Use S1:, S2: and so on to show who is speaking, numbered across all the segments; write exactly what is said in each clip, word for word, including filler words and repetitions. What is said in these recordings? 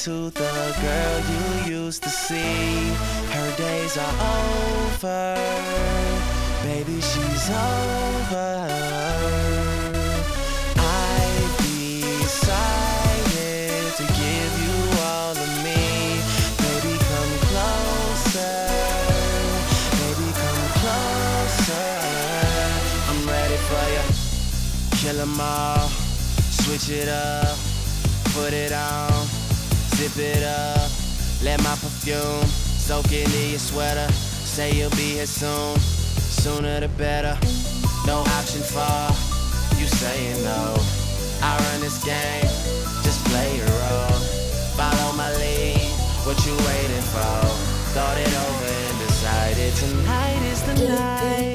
S1: to the girl you used to see. Her days are over, baby, she's over. I decided to give you all of me. Baby, come closer, baby, come closer. I'm ready for you. Kill 'em all, switch it up, put it on, zip it up. Let my perfume soak into your sweater. Say you'll be here soon, sooner the better. No option for you saying no. I run this game, just play your role. Follow my lead, what you waiting for? Thought it over and decided tonight is the night.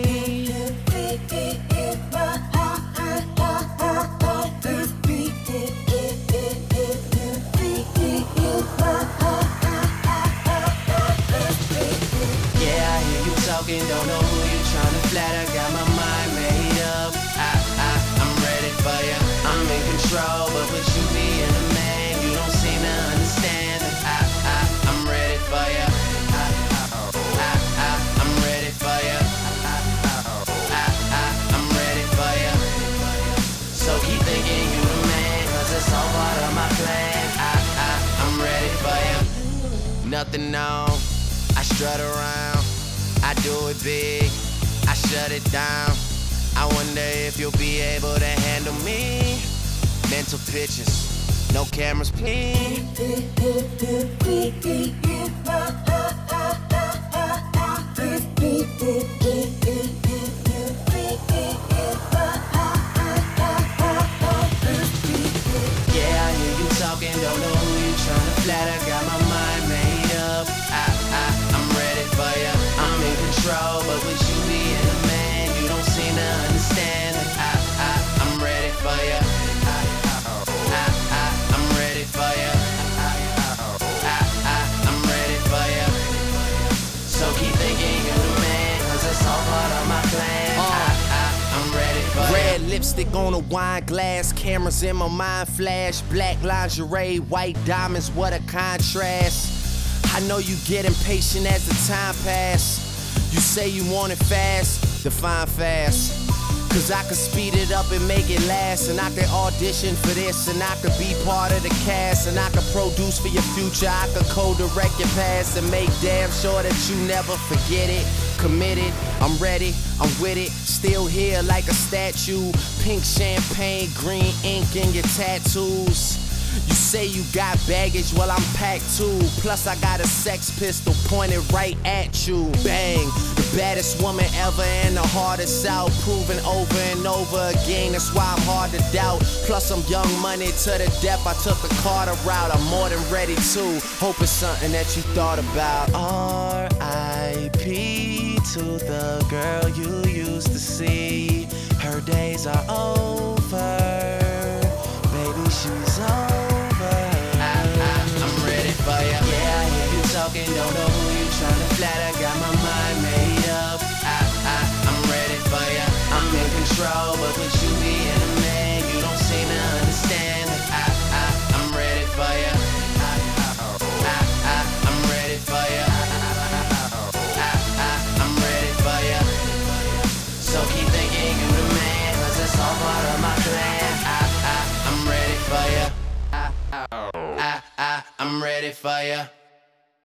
S1: Talking, don't know who you tryna flatter. Got my mind made up. I, I, I'm ready for ya. I'm in control, but with you being a man, you don't seem to understand. I, I, I'm ready for ya. I, I, I, I'm ready for ya. I, I, I, I'm ready for ya. So keep thinking you the man, 'cause it's all part of my plan. I, I, I'm ready for ya. Nothing on, I strut around. I do it big, I shut it down. I wonder if you'll be able to handle me. Mental pictures, no cameras, please. Yeah, I hear you talking, don't know who you tryna flatter. Got my mind made up. I, I, I'm ready for ya. I'm in control, but with you being a man, you don't seem to understand. I, I, I'm ready for ya. I, I, I, I'm ready for ya. I, I, I'm ready for ya. So keep thinking you're the man, 'cause it's all part of my plan. I, I, I'm ready for ya.
S2: Red lipstick on a wine glass, cameras in my mind flash. Black lingerie, white diamonds, what a contrast. I know you get impatient as the time pass. You say you want it fast, define fast. 'Cause I could speed it up and make it last. And I could audition for this, and I could be part of the cast. And I could produce for your future, I could co-direct your past. And make damn sure that you never forget it. Committed, I'm ready, I'm with it. Still here like a statue. Pink champagne, green ink in your tattoos. You say you got baggage, well I'm packed too. Plus I got a sex pistol pointed right at you. Bang, the baddest woman ever and the hardest out. Proven over and over again, that's why I'm hard to doubt. Plus I'm young money to the depth, I took the Carter route. I'm more than ready to, hope it's something that you thought about.
S1: R I P to the girl you used to see. Her days are over, baby, she's over. Yeah, I hear you talking, don't know who you tryna flatter. Got my mind made up. I, I, I'm ready for ya. I'm in control, but with you being a man, you don't seem to understand. I, I, I'm ready for ya. I, I, I, I'm ready for ya. I, I, I'm ready for ya. So keep thinking you the man, 'cause it's all part of my plan. I, I, I'm ready for ya. I, I, I, I'm ready for ya.